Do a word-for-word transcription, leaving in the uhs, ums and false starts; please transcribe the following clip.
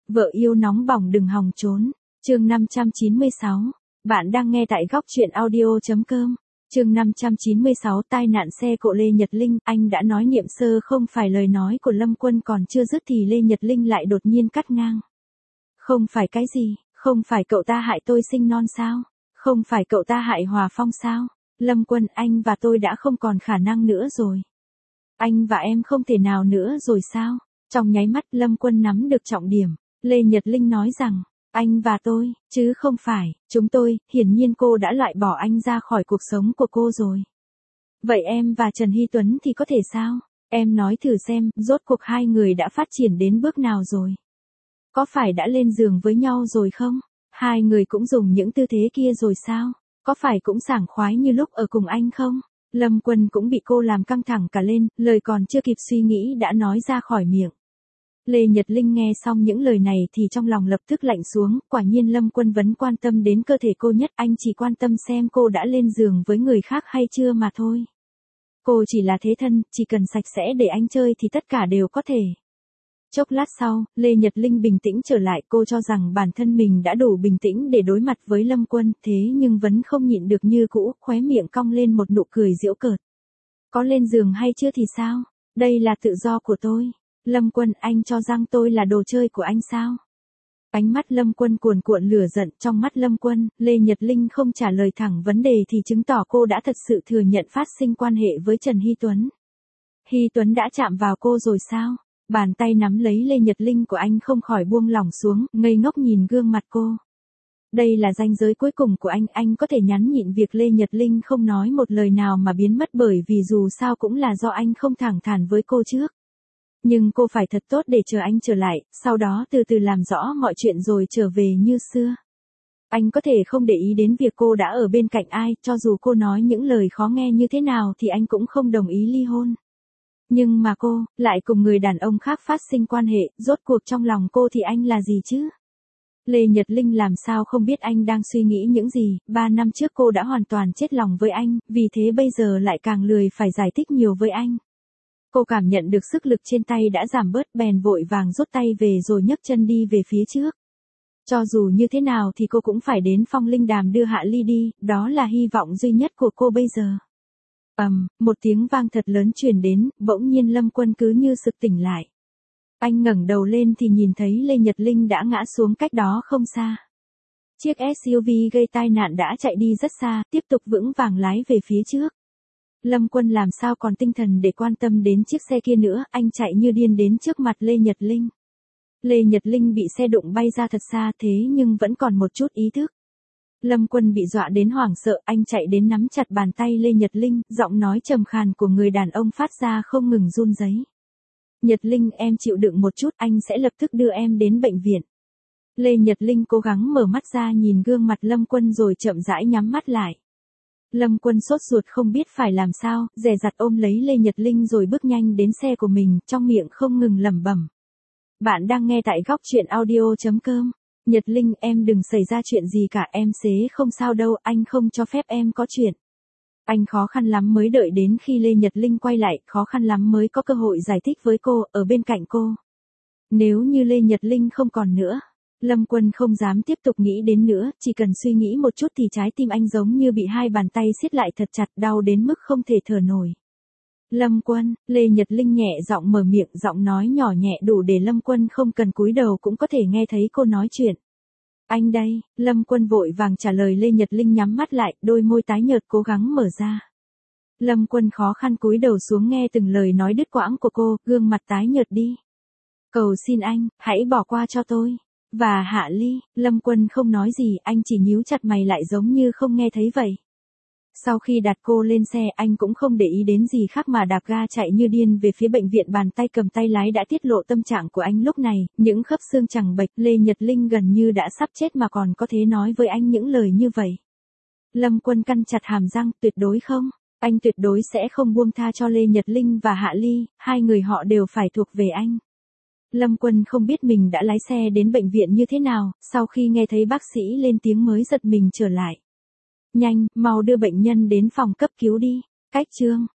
Vợ yêu nóng bỏng đừng hòng trốn. Chương năm trăm chín mươi sáu. Bạn đang nghe tại góc truyện audio.com. Chương năm trăm chín mươi sáu tai nạn xe cộ Lê Nhật Linh. Anh đã nói niệm sơ không phải lời nói của Lâm Quân còn chưa dứt thì Lê Nhật Linh lại đột nhiên cắt ngang. Không phải cái gì, không phải cậu ta hại tôi sinh non sao? Không phải cậu ta hại Hòa Phong sao? Lâm Quân, anh và tôi đã không còn khả năng nữa rồi. Anh và em không thể nào nữa rồi sao? Trong nháy mắt Lâm Quân nắm được trọng điểm. Lê Nhật Linh nói rằng, anh và tôi, chứ không phải, chúng tôi, hiển nhiên cô đã loại bỏ anh ra khỏi cuộc sống của cô rồi. Vậy em và Trần Hy Tuấn thì có thể sao? Em nói thử xem, rốt cuộc hai người đã phát triển đến bước nào rồi? Có phải đã lên giường với nhau rồi không? Hai người cũng dùng những tư thế kia rồi sao? Có phải cũng sảng khoái như lúc ở cùng anh không? Lâm Quân cũng bị cô làm căng thẳng cả lên, lời còn chưa kịp suy nghĩ đã nói ra khỏi miệng. Lê Nhật Linh nghe xong những lời này thì trong lòng lập tức lạnh xuống, quả nhiên Lâm Quân vẫn quan tâm đến cơ thể cô nhất, anh chỉ quan tâm xem cô đã lên giường với người khác hay chưa mà thôi. Cô chỉ là thế thân, chỉ cần sạch sẽ để anh chơi thì tất cả đều có thể. Chốc lát sau, Lê Nhật Linh bình tĩnh trở lại, cô cho rằng bản thân mình đã đủ bình tĩnh để đối mặt với Lâm Quân, thế nhưng vẫn không nhịn được như cũ, khóe miệng cong lên một nụ cười giễu cợt. Có lên giường hay chưa thì sao? Đây là tự do của tôi. Lâm Quân, anh cho rằng tôi là đồ chơi của anh sao? Ánh mắt Lâm Quân cuồn cuộn lửa giận, trong mắt Lâm Quân, Lê Nhật Linh không trả lời thẳng vấn đề thì chứng tỏ cô đã thật sự thừa nhận phát sinh quan hệ với Trần Hy Tuấn. Hy Tuấn đã chạm vào cô rồi sao? Bàn tay nắm lấy Lê Nhật Linh của anh không khỏi buông lỏng xuống, ngây ngốc nhìn gương mặt cô. Đây là ranh giới cuối cùng của anh, anh có thể nhẫn nhịn việc Lê Nhật Linh không nói một lời nào mà biến mất bởi vì dù sao cũng là do anh không thẳng thắn với cô trước. Nhưng cô phải thật tốt để chờ anh trở lại, sau đó từ từ làm rõ mọi chuyện rồi trở về như xưa. Anh có thể không để ý đến việc cô đã ở bên cạnh ai, cho dù cô nói những lời khó nghe như thế nào thì anh cũng không đồng ý ly hôn. Nhưng mà cô, lại cùng người đàn ông khác phát sinh quan hệ, rốt cuộc trong lòng cô thì anh là gì chứ? Lê Nhật Linh làm sao không biết anh đang suy nghĩ những gì, ba năm trước cô đã hoàn toàn chết lòng với anh, vì thế bây giờ lại càng lười phải giải thích nhiều với anh. Cô cảm nhận được sức lực trên tay đã giảm bớt bèn vội vàng rút tay về rồi nhấc chân đi về phía trước. Cho dù như thế nào thì cô cũng phải đến Phong Linh Đàm đưa Hạ Ly đi, đó là hy vọng duy nhất của cô bây giờ. Ầm, um, một tiếng vang thật lớn truyền đến, bỗng nhiên Lâm Quân cứ như sực tỉnh lại. Anh ngẩng đầu lên thì nhìn thấy Lê Nhật Linh đã ngã xuống cách đó không xa. Chiếc ét u vê gây tai nạn đã chạy đi rất xa, tiếp tục vững vàng lái về phía trước. Lâm Quân làm sao còn tinh thần để quan tâm đến chiếc xe kia nữa, anh chạy như điên đến trước mặt Lê Nhật Linh. Lê Nhật Linh bị xe đụng bay ra thật xa thế nhưng vẫn còn một chút ý thức. Lâm Quân bị dọa đến hoảng sợ, anh chạy đến nắm chặt bàn tay Lê Nhật Linh, giọng nói trầm khàn của người đàn ông phát ra không ngừng run rẩy. Nhật Linh, em chịu đựng một chút, anh sẽ lập tức đưa em đến bệnh viện. Lê Nhật Linh cố gắng mở mắt ra nhìn gương mặt Lâm Quân rồi chậm rãi nhắm mắt lại. Lâm Quân sốt ruột không biết phải làm sao, dè dặt ôm lấy Lê Nhật Linh rồi bước nhanh đến xe của mình, trong miệng không ngừng lẩm bẩm. Bạn đang nghe tại góc truyện audio.com. Nhật Linh, em đừng xảy ra chuyện gì cả, em sẽ không sao đâu, anh không cho phép em có chuyện. Anh khó khăn lắm mới đợi đến khi Lê Nhật Linh quay lại, khó khăn lắm mới có cơ hội giải thích với cô, ở bên cạnh cô. Nếu như Lê Nhật Linh không còn nữa, Lâm Quân không dám tiếp tục nghĩ đến nữa, chỉ cần suy nghĩ một chút thì trái tim anh giống như bị hai bàn tay siết lại thật chặt, đau đến mức không thể thở nổi. Lâm Quân, Lê Nhật Linh nhẹ giọng mở miệng, giọng nói nhỏ nhẹ đủ để Lâm Quân không cần cúi đầu cũng có thể nghe thấy cô nói chuyện. Anh đây, Lâm Quân vội vàng trả lời. Lê Nhật Linh nhắm mắt lại, đôi môi tái nhợt cố gắng mở ra. Lâm Quân khó khăn cúi đầu xuống nghe từng lời nói đứt quãng của cô, gương mặt tái nhợt đi. Cầu xin anh, hãy bỏ qua cho tôi. Và Hạ Ly, Lâm Quân không nói gì, anh chỉ nhíu chặt mày lại giống như không nghe thấy vậy. Sau khi đặt cô lên xe, anh cũng không để ý đến gì khác mà đạp ga chạy như điên về phía bệnh viện. Bàn tay cầm tay lái đã tiết lộ tâm trạng của anh lúc này, những khớp xương chằng bệch, Lê Nhật Linh gần như đã sắp chết mà còn có thể nói với anh những lời như vậy. Lâm Quân cắn chặt hàm răng, tuyệt đối không, anh tuyệt đối sẽ không buông tha cho Lê Nhật Linh và Hạ Ly, hai người họ đều phải thuộc về anh. Lâm Quân không biết mình đã lái xe đến bệnh viện như thế nào, sau khi nghe thấy bác sĩ lên tiếng mới giật mình trở lại. Nhanh, mau đưa bệnh nhân đến phòng cấp cứu đi. Cách chương